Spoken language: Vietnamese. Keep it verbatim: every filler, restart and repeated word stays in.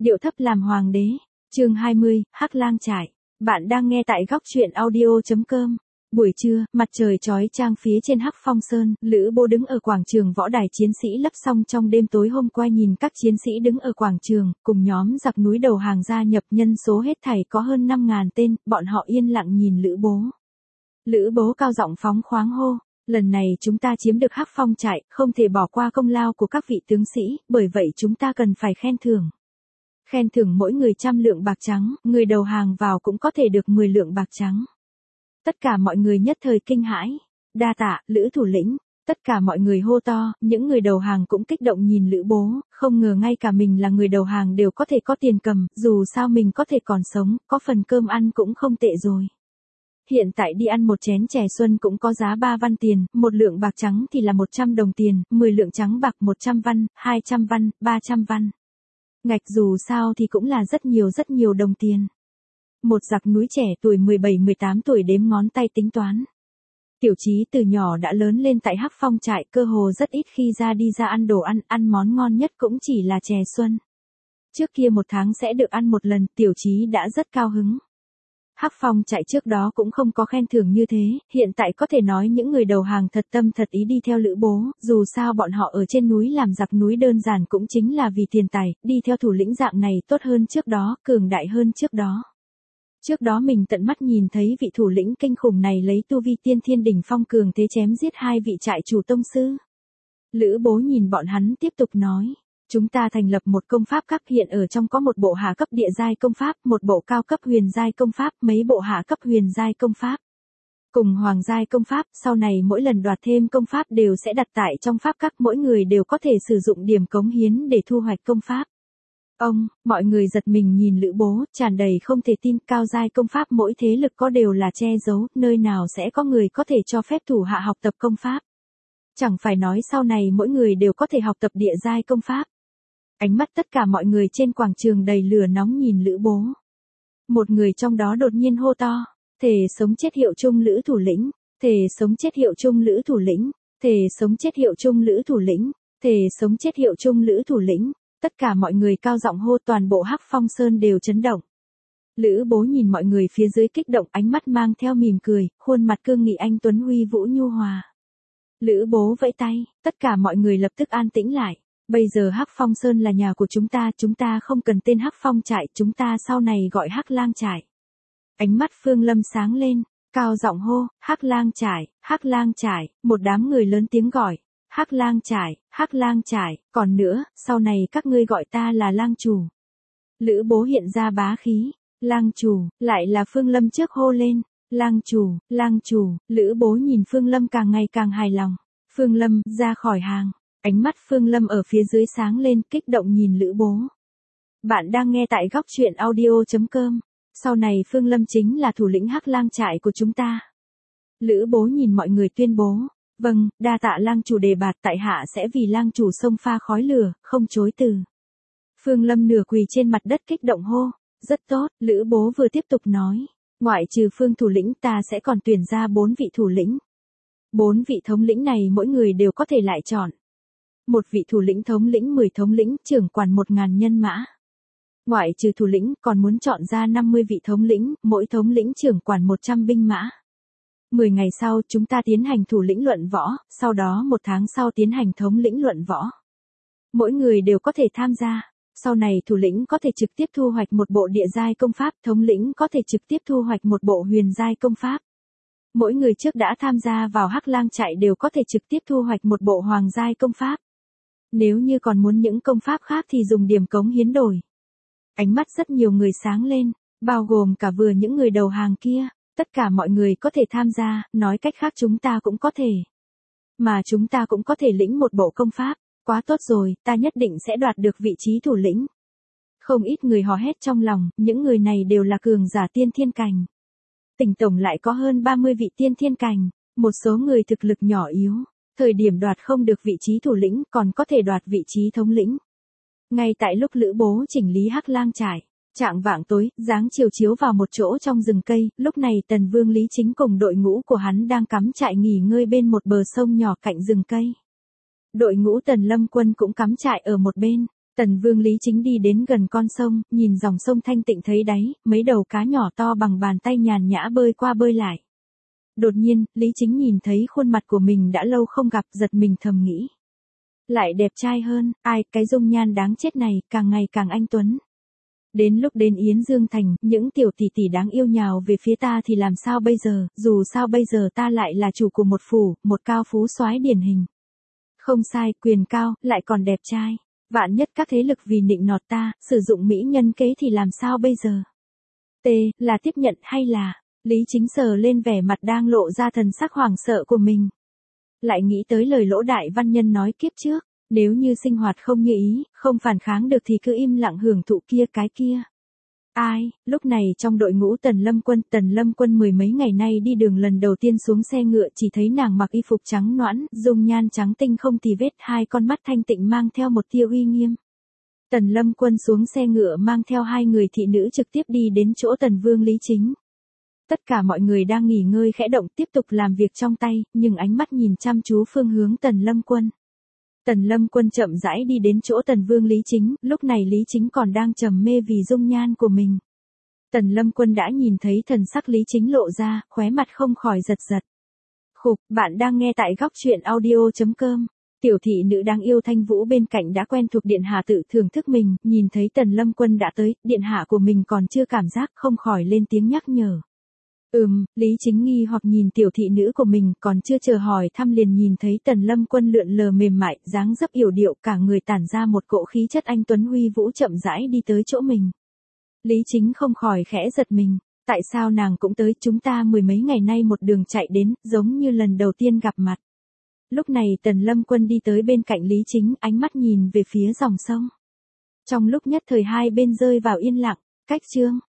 Điệu thấp làm hoàng đế. Chương hai mươi, Hắc Lang trại. Bạn đang nghe tại góc truyện audio chấm com. Buổi trưa, mặt trời chói chang phía trên Hắc Phong Sơn, Lữ Bố đứng ở quảng trường võ đài chiến sĩ lấp xong trong đêm tối hôm qua nhìn các chiến sĩ đứng ở quảng trường, cùng nhóm giặc núi đầu hàng gia nhập nhân số hết thảy có hơn năm ngàn tên, bọn họ yên lặng nhìn Lữ Bố. Lữ Bố cao giọng phóng khoáng hô, lần này chúng ta chiếm được Hắc Phong trại, không thể bỏ qua công lao của các vị tướng sĩ, bởi vậy chúng ta cần phải khen thưởng. Khen thưởng mỗi người trăm lượng bạc trắng, người đầu hàng vào cũng có thể được mười lượng bạc trắng. Tất cả mọi người nhất thời kinh hãi. Đa tạ, Lữ thủ lĩnh. Tất cả mọi người hô to, những người đầu hàng cũng kích động nhìn Lữ Bố, không ngờ ngay cả mình là người đầu hàng đều có thể có tiền cầm, dù sao mình có thể còn sống, có phần cơm ăn cũng không tệ rồi. Hiện tại đi ăn một chén chè xuân cũng có giá ba văn tiền, một lượng bạc trắng thì là một trăm đồng tiền, mười lượng trắng bạc một trăm văn, hai trăm văn, ba trăm văn. Ngạch dù sao thì cũng là rất nhiều rất nhiều đồng tiền. Một giặc núi trẻ tuổi mười bảy mười tám tuổi đếm ngón tay tính toán. Tiểu Chí từ nhỏ đã lớn lên tại Hắc Phong trại, cơ hồ rất ít khi ra đi ra ăn đồ ăn, ăn món ngon nhất cũng chỉ là chè xuân. Trước kia một tháng sẽ được ăn một lần, Tiểu Chí đã rất cao hứng. Hắc Phong trại trước đó cũng không có khen thưởng như thế, hiện tại có thể nói những người đầu hàng thật tâm thật ý đi theo Lữ Bố, dù sao bọn họ ở trên núi làm giặc núi đơn giản cũng chính là vì tiền tài, đi theo thủ lĩnh dạng này tốt hơn trước đó, cường đại hơn trước đó. Trước đó mình tận mắt nhìn thấy vị thủ lĩnh kinh khủng này lấy tu vi tiên thiên đỉnh phong cường thế chém giết hai vị trại chủ tông sư. Lữ Bố nhìn bọn hắn tiếp tục nói. Chúng ta thành lập một công pháp các, hiện ở trong có một bộ hạ cấp địa giai công pháp, một bộ cao cấp huyền giai công pháp, mấy bộ hạ cấp huyền giai công pháp. Cùng hoàng giai công pháp, sau này mỗi lần đoạt thêm công pháp đều sẽ đặt tại trong pháp các, mỗi người đều có thể sử dụng điểm cống hiến để thu hoạch công pháp. Ông, mọi người giật mình nhìn Lữ Bố, tràn đầy không thể tin, cao giai công pháp mỗi thế lực có đều là che giấu, nơi nào sẽ có người có thể cho phép thủ hạ học tập công pháp. Chẳng phải nói sau này mỗi người đều có thể học tập địa giai công pháp. Ánh mắt tất cả mọi người trên quảng trường đầy lửa nóng nhìn Lữ Bố. Một người trong đó đột nhiên hô to, thề sống chết hiệu chung Lữ thủ lĩnh, thề sống chết hiệu chung Lữ thủ lĩnh, thề sống chết hiệu chung Lữ thủ lĩnh, thề sống chết hiệu chung Lữ thủ lĩnh. Tất cả mọi người cao giọng hô, toàn bộ Hắc Phong Sơn đều chấn động. Lữ Bố nhìn mọi người phía dưới kích động, ánh mắt mang theo mỉm cười, khuôn mặt cương nghị anh tuấn huy vũ nhu hòa. Lữ Bố vẫy tay, tất cả mọi người lập tức an tĩnh lại. Bây giờ Hắc Phong Sơn là nhà của chúng ta, chúng ta không cần tên Hắc Phong trại, chúng ta sau này gọi Hắc Lang trại. Ánh mắt Phương Lâm sáng lên, cao giọng hô, Hắc Lang trại, Hắc Lang trại, một đám người lớn tiếng gọi. Hắc Lang trại, Hắc Lang trại, còn nữa, sau này các ngươi gọi ta là Lang chủ. Lữ Bố hiện ra bá khí, Lang chủ, lại là Phương Lâm trước hô lên, Lang chủ, Lang chủ, Lữ Bố nhìn Phương Lâm càng ngày càng hài lòng. Phương Lâm, ra khỏi hàng, ánh mắt Phương Lâm ở phía dưới sáng lên, kích động nhìn Lữ Bố. Bạn đang nghe tại góc truyện audio chấm com, sau này Phương Lâm chính là thủ lĩnh Hắc Lang trại của chúng ta. Lữ Bố nhìn mọi người tuyên bố. Vâng, đa tạ Lang chủ đề bạt, tại hạ sẽ vì Lang chủ xông pha khói lửa, không chối từ. Phương Lâm nửa quỳ trên mặt đất kích động hô, rất tốt, Lữ Bố vừa tiếp tục nói, ngoại trừ Phương thủ lĩnh ta sẽ còn tuyển ra bốn vị thủ lĩnh. Bốn vị thống lĩnh này mỗi người đều có thể lại chọn. Một vị thủ lĩnh thống lĩnh mười thống lĩnh, trưởng quản một ngàn nhân mã. Ngoại trừ thủ lĩnh còn muốn chọn ra năm mươi vị thống lĩnh, mỗi thống lĩnh trưởng quản một trăm binh mã. mười ngày sau chúng ta tiến hành thủ lĩnh luận võ, sau đó một tháng sau tiến hành thống lĩnh luận võ. Mỗi người đều có thể tham gia, sau này thủ lĩnh có thể trực tiếp thu hoạch một bộ địa giai công pháp, thống lĩnh có thể trực tiếp thu hoạch một bộ huyền giai công pháp. Mỗi người trước đã tham gia vào Hắc Lang trại đều có thể trực tiếp thu hoạch một bộ hoàng giai công pháp. Nếu như còn muốn những công pháp khác thì dùng điểm cống hiến đổi. Ánh mắt rất nhiều người sáng lên, bao gồm cả vừa những người đầu hàng kia. Tất cả mọi người có thể tham gia, nói cách khác chúng ta cũng có thể. Mà chúng ta cũng có thể lĩnh một bộ công pháp, quá tốt rồi, ta nhất định sẽ đoạt được vị trí thủ lĩnh. Không ít người hò hét trong lòng, những người này đều là cường giả tiên thiên cảnh. Tỉnh tổng lại có hơn ba mươi vị tiên thiên cảnh, một số người thực lực nhỏ yếu, thời điểm đoạt không được vị trí thủ lĩnh còn có thể đoạt vị trí thống lĩnh. Ngay tại lúc Lữ Bố chỉnh lý Hắc Lang trại. Trạng vạng tối, dáng chiều chiếu vào một chỗ trong rừng cây, lúc này Tần Vương Lý Chính cùng đội ngũ của hắn đang cắm trại nghỉ ngơi bên một bờ sông nhỏ cạnh rừng cây. Đội ngũ Tần Lâm Quân cũng cắm trại ở một bên. Tần Tần Vương Lý Chính đi đến gần con sông, nhìn dòng sông thanh tịnh thấy đáy, mấy đầu cá nhỏ to bằng bàn tay nhàn nhã bơi qua bơi lại. Đột nhiên, Lý Chính nhìn thấy khuôn mặt của mình đã lâu không gặp, giật mình thầm nghĩ. Lại đẹp trai hơn, ai, cái dung nhan đáng chết này, càng ngày càng anh tuấn. Đến lúc đến Yến Dương Thành, những tiểu tỷ tỷ đáng yêu nhào về phía ta thì làm sao bây giờ, dù sao bây giờ ta lại là chủ của một phủ, một cao phú soái điển hình. Không sai, quyền cao, lại còn đẹp trai. Vạn nhất các thế lực vì nịnh nọt ta, sử dụng mỹ nhân kế thì làm sao bây giờ? T, là tiếp nhận hay là... Lý Chính sờ lên vẻ mặt đang lộ ra thần sắc hoảng sợ của mình. Lại nghĩ tới lời Lỗ Đại Văn Nhân nói kiếp trước, nếu như sinh hoạt không như ý, không phản kháng được thì cứ im lặng hưởng thụ kia cái kia. Ai, lúc này trong đội ngũ Tần Lâm Quân, Tần Lâm Quân mười mấy ngày nay đi đường lần đầu tiên xuống xe ngựa chỉ thấy nàng mặc y phục trắng nõn, dung nhan trắng tinh không tì vết, hai con mắt thanh tịnh mang theo một tia uy nghiêm. Tần Lâm Quân xuống xe ngựa mang theo hai người thị nữ trực tiếp đi đến chỗ Tần Vương Lý Chính. Tất cả mọi người đang nghỉ ngơi khẽ động tiếp tục làm việc trong tay, nhưng ánh mắt nhìn chăm chú phương hướng Tần Lâm Quân. Tần Lâm Quân chậm rãi đi đến chỗ Tần Vương Lý Chính, lúc này Lý Chính còn đang trầm mê vì dung nhan của mình. Tần Lâm Quân đã nhìn thấy thần sắc Lý Chính lộ ra, khóe mặt không khỏi giật giật. Khục, bạn đang nghe tại góc truyện audio chấm com. Tiểu thị nữ đáng yêu Thanh Vũ bên cạnh đã quen thuộc điện hạ tự thưởng thức mình, nhìn thấy Tần Lâm Quân đã tới, điện hạ của mình còn chưa cảm giác, không khỏi lên tiếng nhắc nhở. Ừm, Lý Chính nghi hoặc nhìn tiểu thị nữ của mình, còn chưa chờ hỏi thăm liền nhìn thấy Tần Lâm Quân lượn lờ mềm mại, dáng dấp yểu điệu, cả người tản ra một cỗ khí chất anh tuấn huy vũ chậm rãi đi tới chỗ mình. Lý Chính không khỏi khẽ giật mình, tại sao nàng cũng tới, chúng ta mười mấy ngày nay một đường chạy đến, giống như lần đầu tiên gặp mặt. Lúc này Tần Lâm Quân đi tới bên cạnh Lý Chính, ánh mắt nhìn về phía dòng sông. Trong lúc nhất thời hai bên rơi vào yên lặng, cách chương